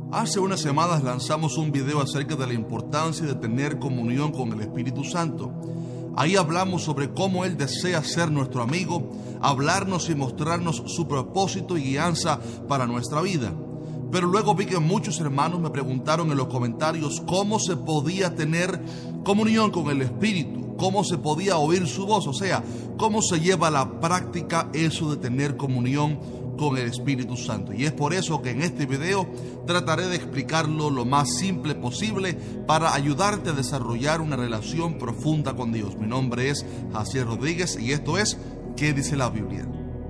Hace unas semanas lanzamos un video acerca de la importancia de tener comunión con el Espíritu Santo. Ahí hablamos sobre cómo Él desea ser nuestro amigo, hablarnos y mostrarnos su propósito y guianza para nuestra vida. Pero luego vi que muchos hermanos me preguntaron en los comentarios cómo se podía tener comunión con el Espíritu, cómo se podía oír su voz, o sea, cómo se lleva a la práctica eso de tener comunión con el Espíritu Santo. Y es por eso que en este video trataré de explicarlo lo más simple posible para ayudarte a desarrollar una relación profunda con Dios. Mi nombre es Jaciel Rodríguez y esto es ¿Qué dice la Biblia?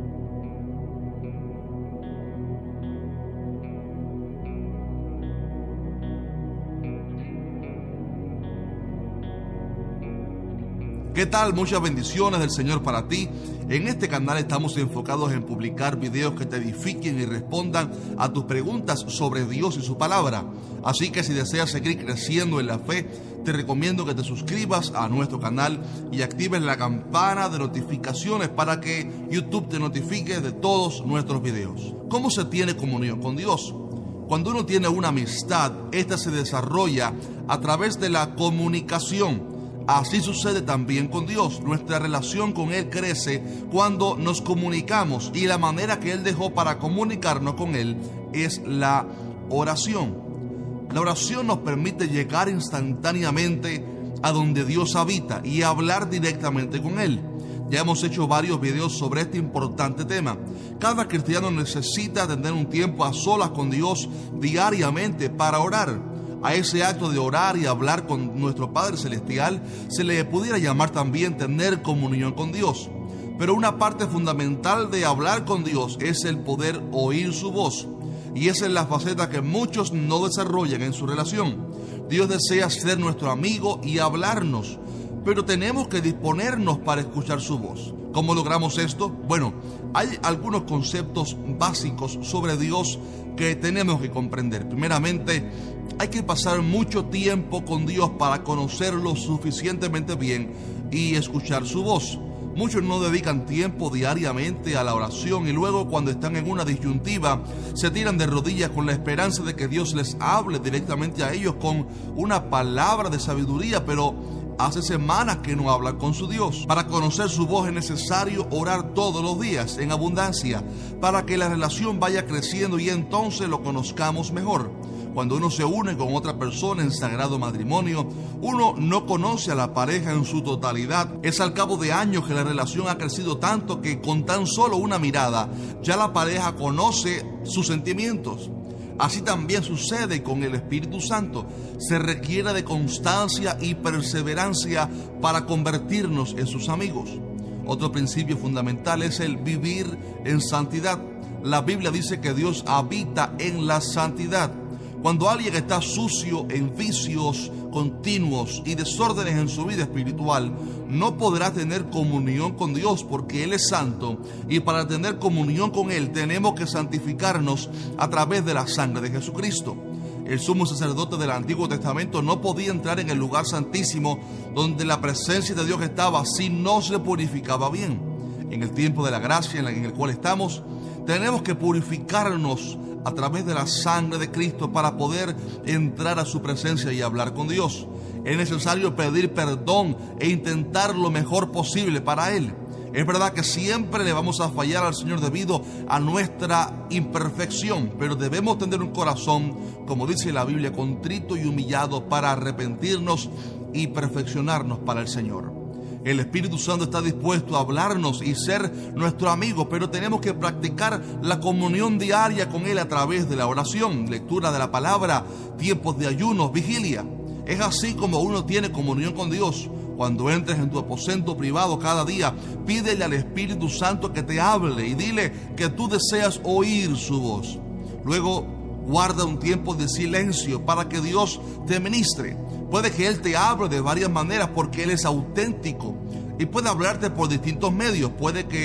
¿Qué tal? Muchas bendiciones del Señor para ti. En este canal estamos enfocados en publicar videos que te edifiquen y respondan a tus preguntas sobre Dios y su palabra. Así que si deseas seguir creciendo en la fe, te recomiendo que te suscribas a nuestro canal y actives la campana de notificaciones para que YouTube te notifique de todos nuestros videos. ¿Cómo se tiene comunión con Dios? Cuando uno tiene una amistad, esta se desarrolla a través de la comunicación. Así sucede también con Dios. Nuestra relación con Él crece cuando nos comunicamos y la manera que Él dejó para comunicarnos con Él es la oración. La oración nos permite llegar instantáneamente a donde Dios habita y hablar directamente con Él. Ya hemos hecho varios videos sobre este importante tema. Cada cristiano necesita tener un tiempo a solas con Dios diariamente para orar. A ese acto de orar y hablar con nuestro Padre Celestial se le pudiera llamar también tener comunión con Dios. Pero una parte fundamental de hablar con Dios es el poder oír su voz. Y esa es la faceta que muchos no desarrollan en su relación. Dios desea ser nuestro amigo y hablarnos, pero tenemos que disponernos para escuchar su voz. ¿Cómo logramos esto? Bueno, hay algunos conceptos básicos sobre Dios que tenemos que comprender. Primeramente, hay que pasar mucho tiempo con Dios para conocerlo suficientemente bien y escuchar su voz. Muchos no dedican tiempo diariamente a la oración y luego cuando están en una disyuntiva se tiran de rodillas con la esperanza de que Dios les hable directamente a ellos con una palabra de sabiduría, pero hace semanas que no hablan con su Dios. Para conocer su voz es necesario orar todos los días en abundancia para que la relación vaya creciendo y entonces lo conozcamos mejor. Cuando uno se une con otra persona en sagrado matrimonio, uno no conoce a la pareja en su totalidad. Es al cabo de años que la relación ha crecido tanto que con tan solo una mirada ya la pareja conoce sus sentimientos. Así también sucede con el Espíritu Santo. Se requiere de constancia y perseverancia para convertirnos en sus amigos. Otro principio fundamental es el vivir en santidad. La Biblia dice que Dios habita en la santidad. Cuando alguien está sucio en vicios continuos y desórdenes en su vida espiritual, no podrá tener comunión con Dios porque Él es santo, y para tener comunión con Él tenemos que santificarnos a través de la sangre de Jesucristo. El sumo sacerdote del Antiguo Testamento no podía entrar en el lugar santísimo donde la presencia de Dios estaba si no se purificaba bien. En el tiempo de la gracia en el cual estamos, tenemos que purificarnos a través de la sangre de Cristo para poder entrar a su presencia y hablar con Dios. Es necesario pedir perdón e intentar lo mejor posible para Él. Es verdad que siempre le vamos a fallar al Señor debido a nuestra imperfección, pero debemos tener un corazón, como dice la Biblia, contrito y humillado para arrepentirnos y perfeccionarnos para el Señor. El Espíritu Santo está dispuesto a hablarnos y ser nuestro amigo, pero tenemos que practicar la comunión diaria con Él a través de la oración, lectura de la palabra, tiempos de ayunos, vigilia. Es así como uno tiene comunión con Dios. Cuando entres en tu aposento privado cada día, pídele al Espíritu Santo que te hable y dile que tú deseas oír su voz. Luego, guarda un tiempo de silencio para que Dios te ministre. Puede que Él te hable de varias maneras porque Él es auténtico y puede hablarte por distintos medios. Puede que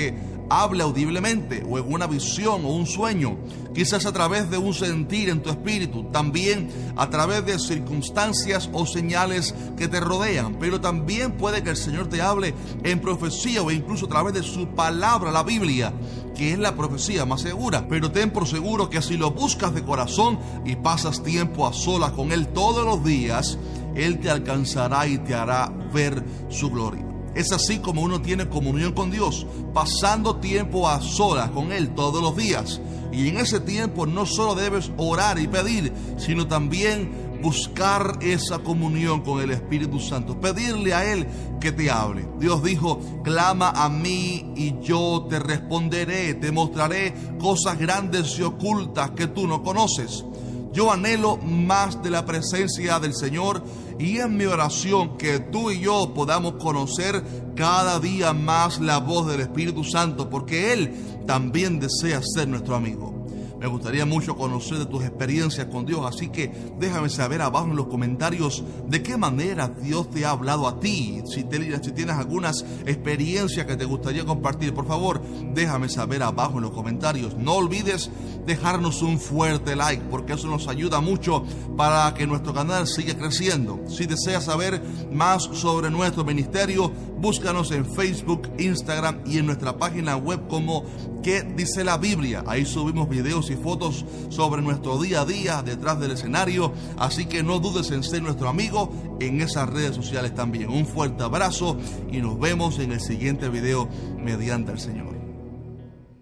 hable audiblemente o en una visión o un sueño, quizás a través de un sentir en tu espíritu, también a través de circunstancias o señales que te rodean, pero también puede que el Señor te hable en profecía o incluso a través de su palabra, la Biblia, que es la profecía más segura. Pero ten por seguro que si lo buscas de corazón y pasas tiempo a solas con Él todos los días, Él te alcanzará y te hará ver su gloria. Es así como uno tiene comunión con Dios, pasando tiempo a solas con Él todos los días. Y en ese tiempo no solo debes orar y pedir, sino también buscar esa comunión con el Espíritu Santo, pedirle a Él que te hable. Dios dijo: clama a mí y yo te responderé, te mostraré cosas grandes y ocultas que tú no conoces. Yo anhelo más de la presencia del Señor y es mi oración que tú y yo podamos conocer cada día más la voz del Espíritu Santo, porque Él también desea ser nuestro amigo. Me gustaría mucho conocer de tus experiencias con Dios, así que déjame saber abajo en los comentarios de qué manera Dios te ha hablado a ti. Si tienes algunas experiencias que te gustaría compartir, por favor, déjame saber abajo en los comentarios. No olvides dejarnos un fuerte like, porque eso nos ayuda mucho para que nuestro canal siga creciendo. Si deseas saber más sobre nuestro ministerio, búscanos en Facebook, Instagram y en nuestra página web como ¿Qué dice la Biblia? Ahí subimos videos y fotos sobre nuestro día a día detrás del escenario, así que no dudes en ser nuestro amigo en esas redes sociales también. Un fuerte abrazo y nos vemos en el siguiente video mediante el Señor.